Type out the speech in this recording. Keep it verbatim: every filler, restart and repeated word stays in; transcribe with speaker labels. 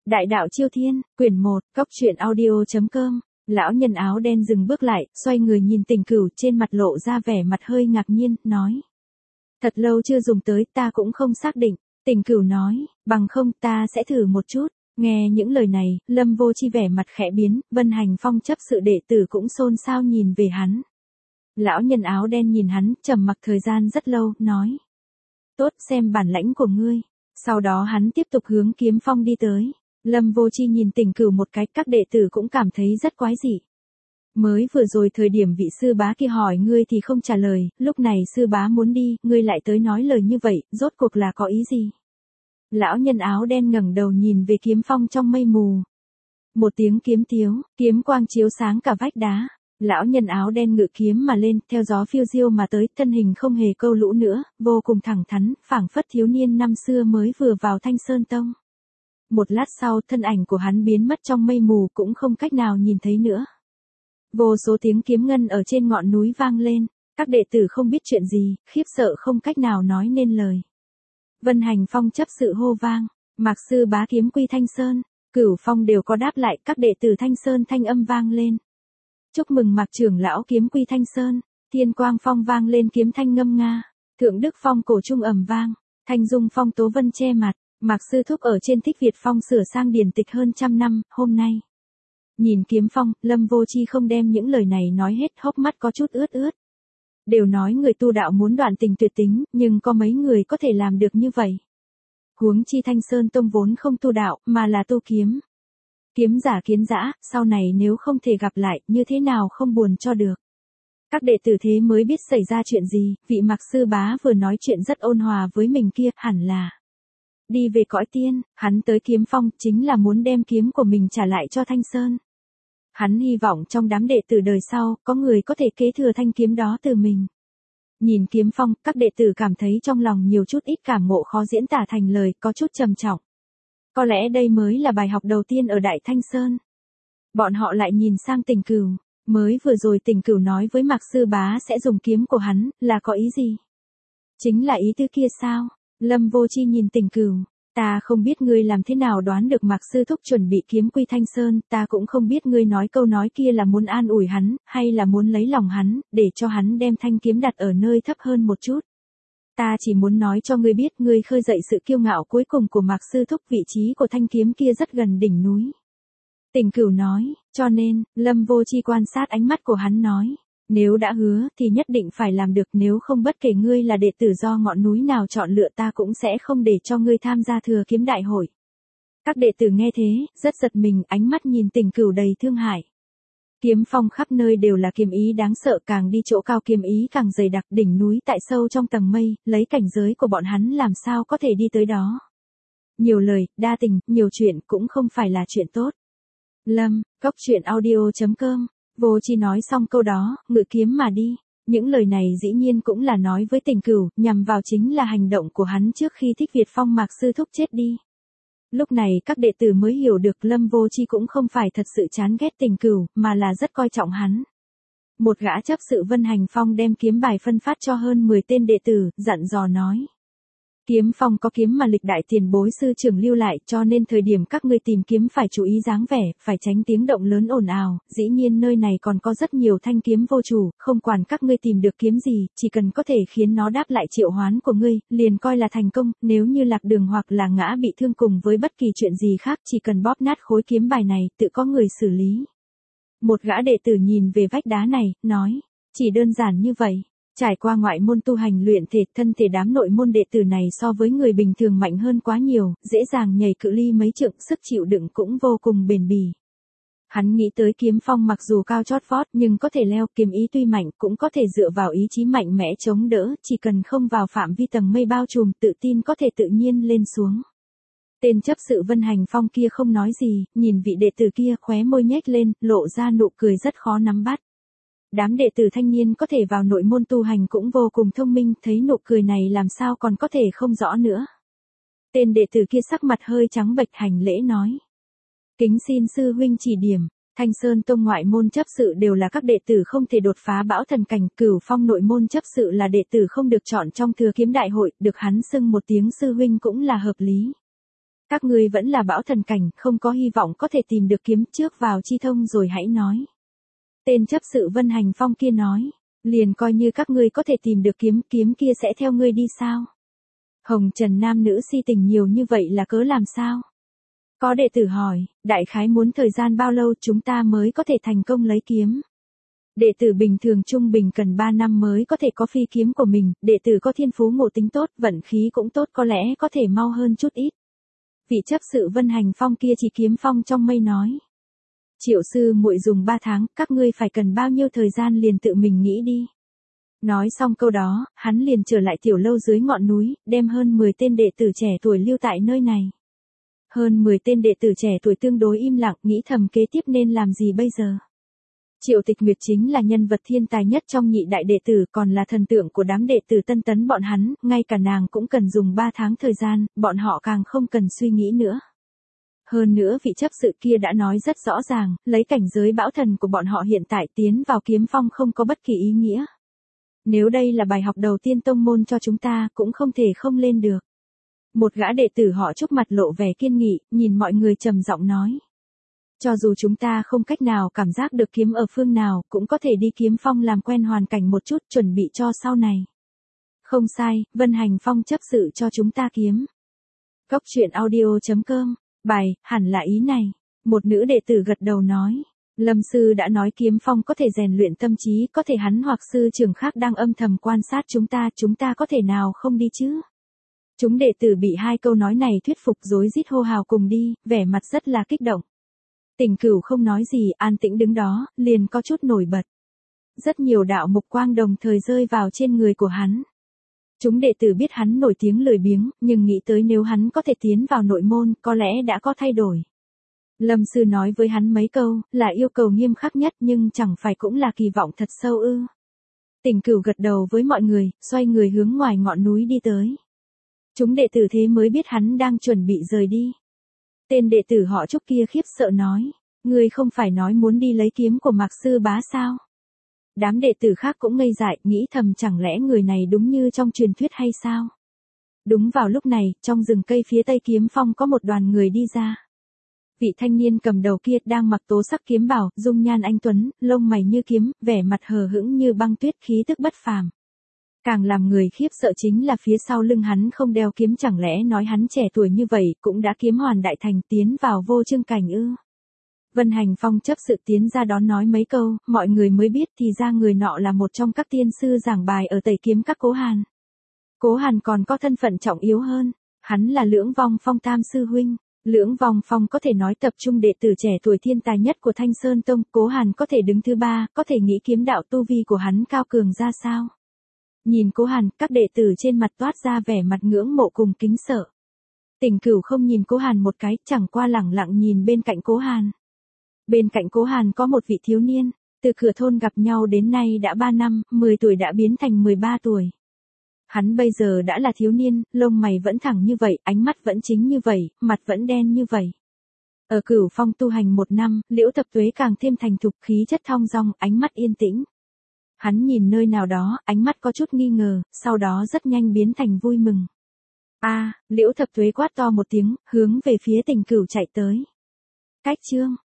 Speaker 1: Đại đạo Chiêu Thiên, quyển một, cóc truyện audio chấm com. Lão nhân áo đen dừng bước lại, xoay người nhìn Tình Cửu, trên mặt lộ ra vẻ mặt hơi ngạc nhiên, nói. Thật lâu chưa dùng tới, ta cũng không xác định. Tình Cửu nói, bằng không ta sẽ thử một chút. Nghe những lời này, Lâm Vô Chi vẻ mặt khẽ biến, Vân Hành Phong chấp sự đệ tử cũng xôn xao nhìn về hắn. Lão nhân áo đen nhìn hắn, trầm mặc thời gian rất lâu, nói. Tốt, xem bản lãnh của ngươi. Sau đó hắn tiếp tục hướng Kiếm Phong đi tới. Lâm Vô Chi nhìn Tình Cửu một cái, các đệ tử cũng cảm thấy rất quái dị. Mới vừa rồi thời điểm vị sư bá kia hỏi ngươi thì không trả lời, lúc này sư bá muốn đi, ngươi lại tới nói lời như vậy, rốt cuộc là có ý gì? Lão nhân áo đen ngẩng đầu nhìn về Kiếm Phong trong mây mù. Một tiếng kiếm tiếu, kiếm quang chiếu sáng cả vách đá. Lão nhân áo đen ngự kiếm mà lên, theo gió phiêu diêu mà tới, thân hình không hề câu lũ nữa, vô cùng thẳng thắn, phảng phất thiếu niên năm xưa mới vừa vào Thanh Sơn Tông. Một lát sau, thân ảnh của hắn biến mất trong mây mù, cũng không cách nào nhìn thấy nữa. Vô số tiếng kiếm ngân ở trên ngọn núi vang lên, các đệ tử không biết chuyện gì, khiếp sợ không cách nào nói nên lời. Vân Hành Phong chấp sự hô vang, Mạc sư bá kiếm quy Thanh Sơn, Cửu Phong đều có đáp lại, các đệ tử Thanh Sơn thanh âm vang lên. Chúc mừng Mạc trưởng lão kiếm quy Thanh Sơn, Thiên Quang Phong vang lên kiếm thanh ngâm nga, Thượng Đức Phong cổ trung ầm vang, Thanh Dung Phong tố vân che mặt. Mạc sư thúc ở trên Thích Việt Phong sửa sang điển tịch hơn trăm năm, hôm nay. Nhìn Kiếm Phong, Lâm Vô Chi không đem những lời này nói hết, hốc mắt có chút ướt ướt. Đều nói người tu đạo muốn đoạn tình tuyệt tính, nhưng có mấy người có thể làm được như vậy. Huống chi Thanh Sơn Tông vốn không tu đạo, mà là tu kiếm. Kiếm giả kiến dã, sau này nếu không thể gặp lại, như thế nào không buồn cho được. Các đệ tử thế mới biết xảy ra chuyện gì, vị Mạc sư bá vừa nói chuyện rất ôn hòa với mình kia, hẳn là đi về cõi tiên, hắn tới Kiếm Phong chính là muốn đem kiếm của mình trả lại cho Thanh Sơn. Hắn hy vọng trong đám đệ tử đời sau, có người có thể kế thừa thanh kiếm đó từ mình. Nhìn Kiếm Phong, các đệ tử cảm thấy trong lòng nhiều chút ít cảm ngộ khó diễn tả thành lời, có chút trầm trọng. Có lẽ đây mới là bài học đầu tiên ở Đại Thanh Sơn. Bọn họ lại nhìn sang Tình Cửu, mới vừa rồi Tình Cửu nói với Mạc sư bá sẽ dùng kiếm của hắn, là có ý gì? Chính là ý tứ kia sao? Lâm Vô Chi nhìn Tình Cửu, ta không biết ngươi làm thế nào đoán được Mạc sư thúc chuẩn bị kiếm quy Thanh Sơn, ta cũng không biết ngươi nói câu nói kia là muốn an ủi hắn, hay là muốn lấy lòng hắn, để cho hắn đem thanh kiếm đặt ở nơi thấp hơn một chút. Ta chỉ muốn nói cho ngươi biết ngươi khơi dậy sự kiêu ngạo cuối cùng của Mạc sư thúc, vị trí của thanh kiếm kia rất gần đỉnh núi. Tình Cửu nói, cho nên, Lâm Vô Chi quan sát ánh mắt của hắn nói. Nếu đã hứa thì nhất định phải làm được, nếu không bất kể ngươi là đệ tử do ngọn núi nào chọn lựa ta cũng sẽ không để cho ngươi tham gia thừa kiếm đại hội. Các đệ tử nghe thế, rất giật mình, ánh mắt nhìn Tình Cửu đầy thương hại. Kiếm Phong khắp nơi đều là kiếm ý đáng sợ, càng đi chỗ cao kiếm ý càng dày đặc, đỉnh núi tại sâu trong tầng mây, lấy cảnh giới của bọn hắn làm sao có thể đi tới đó. Nhiều lời, đa tình, nhiều chuyện cũng không phải là chuyện tốt. Lâm, cóc truyện audio chấm com. Vô Chi nói xong câu đó, ngự kiếm mà đi. Những lời này dĩ nhiên cũng là nói với Tình Cửu, nhằm vào chính là hành động của hắn trước khi Thích Việt Phong Mạc sư thúc chết đi. Lúc này các đệ tử mới hiểu được Lâm Vô Chi cũng không phải thật sự chán ghét Tình Cửu, mà là rất coi trọng hắn. Một gã chấp sự Vân Hành Phong đem kiếm bài phân phát cho hơn mười tên đệ tử, dặn dò nói. Kiếm Phong có kiếm mà lịch đại tiền bối sư trưởng lưu lại, cho nên thời điểm các ngươi tìm kiếm phải chú ý dáng vẻ, phải tránh tiếng động lớn ồn ào, dĩ nhiên nơi này còn có rất nhiều thanh kiếm vô chủ, không quản các ngươi tìm được kiếm gì, chỉ cần có thể khiến nó đáp lại triệu hoán của ngươi, liền coi là thành công, nếu như lạc đường hoặc là ngã bị thương cùng với bất kỳ chuyện gì khác, chỉ cần bóp nát khối kiếm bài này, tự có người xử lý. Một gã đệ tử nhìn về vách đá này, nói, chỉ đơn giản như vậy. Trải qua ngoại môn tu hành luyện thể, thân thể đám nội môn đệ tử này so với người bình thường mạnh hơn quá nhiều, dễ dàng nhảy cự ly mấy trượng, sức chịu đựng cũng vô cùng bền bỉ. Hắn nghĩ tới Kiếm Phong mặc dù cao chót vót nhưng có thể leo, kiếm ý tuy mạnh cũng có thể dựa vào ý chí mạnh mẽ chống đỡ, chỉ cần không vào phạm vi tầng mây bao trùm, tự tin có thể tự nhiên lên xuống. Tên chấp sự Vân Hành Phong kia không nói gì, nhìn vị đệ tử kia khóe môi nhếch lên, lộ ra nụ cười rất khó nắm bắt. Đám đệ tử thanh niên có thể vào nội môn tu hành cũng vô cùng thông minh, thấy nụ cười này làm sao còn có thể không rõ nữa. Tên đệ tử kia sắc mặt hơi trắng bệch hành lễ nói. Kính xin sư huynh chỉ điểm, Thanh Sơn Tông ngoại môn chấp sự đều là các đệ tử không thể đột phá bão thần cảnh, Cửu Phong nội môn chấp sự là đệ tử không được chọn trong thừa kiếm đại hội, được hắn xưng một tiếng sư huynh cũng là hợp lý. Các ngươi vẫn là bão thần cảnh, không có hy vọng có thể tìm được kiếm, trước vào chi thông rồi hãy nói. Tên chấp sự Vân Hành Phong kia nói, liền coi như các ngươi có thể tìm được kiếm, kiếm kia sẽ theo ngươi đi sao? Hồng Trần nam nữ si tình nhiều như vậy là cớ làm sao? Có đệ tử hỏi, đại khái muốn thời gian bao lâu chúng ta mới có thể thành công lấy kiếm? Đệ tử bình thường trung bình cần ba năm mới có thể có phi kiếm của mình, đệ tử có thiên phú ngộ tính tốt, vận khí cũng tốt có lẽ có thể mau hơn chút ít. Vị chấp sự Vân Hành Phong kia chỉ kiếm phong trong mây nói. Triệu sư muội dùng ba tháng, các ngươi phải cần bao nhiêu thời gian liền tự mình nghĩ đi. Nói xong câu đó, hắn liền trở lại tiểu lâu dưới ngọn núi, đem hơn mười tên đệ tử trẻ tuổi lưu tại nơi này. Hơn mười tên đệ tử trẻ tuổi tương đối im lặng, nghĩ thầm kế tiếp nên làm gì bây giờ. Triệu Tịch Nguyệt chính là nhân vật thiên tài nhất trong nhị đại đệ tử, còn là thần tượng của đám đệ tử tân tấn bọn hắn, ngay cả nàng cũng cần dùng ba tháng thời gian, bọn họ càng không cần suy nghĩ nữa. Hơn nữa vị chấp sự kia đã nói rất rõ ràng, lấy cảnh giới bão thần của bọn họ hiện tại tiến vào kiếm phong không có bất kỳ ý nghĩa. Nếu đây là bài học đầu tiên tông môn cho chúng ta, cũng không thể không lên được. Một gã đệ tử họ Trúc mặt lộ vẻ kiên nghị, nhìn mọi người trầm giọng nói. Cho dù chúng ta không cách nào cảm giác được kiếm ở phương nào, cũng có thể đi kiếm phong làm quen hoàn cảnh một chút, chuẩn bị cho sau này. Không sai, Vân Hành Phong chấp sự cho chúng ta kiếm. Cốc truyện audio chấm com, bài, hẳn là ý này. Một nữ đệ tử gật đầu nói. Lâm sư đã nói kiếm phong có thể rèn luyện tâm trí, có thể hắn hoặc sư trưởng khác đang âm thầm quan sát chúng ta, chúng ta có thể nào không đi chứ? Chúng đệ tử bị hai câu nói này thuyết phục rối rít hô hào cùng đi, vẻ mặt rất là kích động. Tình Cửu không nói gì, an tĩnh đứng đó, liền có chút nổi bật. Rất nhiều đạo mục quang đồng thời rơi vào trên người của hắn. Chúng đệ tử biết hắn nổi tiếng lười biếng, nhưng nghĩ tới nếu hắn có thể tiến vào nội môn, có lẽ đã có thay đổi. Lâm sư nói với hắn mấy câu, là yêu cầu nghiêm khắc nhất nhưng chẳng phải cũng là kỳ vọng thật sâu ư. Tình Cửu gật đầu với mọi người, xoay người hướng ngoài ngọn núi đi tới. Chúng đệ tử thế mới biết hắn đang chuẩn bị rời đi. Tên đệ tử họ Trúc kia khiếp sợ nói, ngươi không phải nói muốn đi lấy kiếm của Mạc sư bá sao? Đám đệ tử khác cũng ngây dại, nghĩ thầm chẳng lẽ người này đúng như trong truyền thuyết hay sao? Đúng vào lúc này, trong rừng cây phía tây kiếm phong có một đoàn người đi ra. Vị thanh niên cầm đầu kia đang mặc tố sắc kiếm bào, dung nhan anh tuấn, lông mày như kiếm, vẻ mặt hờ hững như băng tuyết, khí tức bất phàm. Càng làm người khiếp sợ chính là phía sau lưng hắn không đeo kiếm, chẳng lẽ nói hắn trẻ tuổi như vậy cũng đã kiếm hoàn đại thành, tiến vào vô chương cảnh ư? Vân Hành Phong chấp sự tiến ra đón nói mấy câu, mọi người mới biết thì ra người nọ là một trong các tiên sư giảng bài ở Tẩy Kiếm Các Cố Hàn. Cố Hàn còn có thân phận trọng yếu hơn, hắn là Lưỡng Vong Phong tam sư huynh. Lưỡng Vong Phong có thể nói tập trung đệ tử trẻ tuổi thiên tài nhất của Thanh Sơn Tông, Cố Hàn có thể đứng thứ ba, có thể nghĩ kiếm đạo tu vi của hắn cao cường ra sao. Nhìn Cố Hàn, các đệ tử trên mặt toát ra vẻ mặt ngưỡng mộ cùng kính sợ. Tình Cửu không nhìn Cố Hàn một cái, chẳng qua lẳng lặng nhìn bên cạnh Cố Hàn. Bên cạnh Cố Hàn có một vị thiếu niên, từ cửa thôn gặp nhau đến nay đã ba năm, mười tuổi đã biến thành mười ba tuổi. Hắn bây giờ đã là thiếu niên, lông mày vẫn thẳng như vậy, ánh mắt vẫn chính như vậy, mặt vẫn đen như vậy. Ở Cửu Phong tu hành một năm, Liễu Thập Tuế càng thêm thành thục, khí chất thong dong, ánh mắt yên tĩnh. Hắn nhìn nơi nào đó, ánh mắt có chút nghi ngờ, sau đó rất nhanh biến thành vui mừng. A, à, Liễu Thập Tuế quát to một tiếng, hướng về phía Tình Cửu chạy tới. Cách chương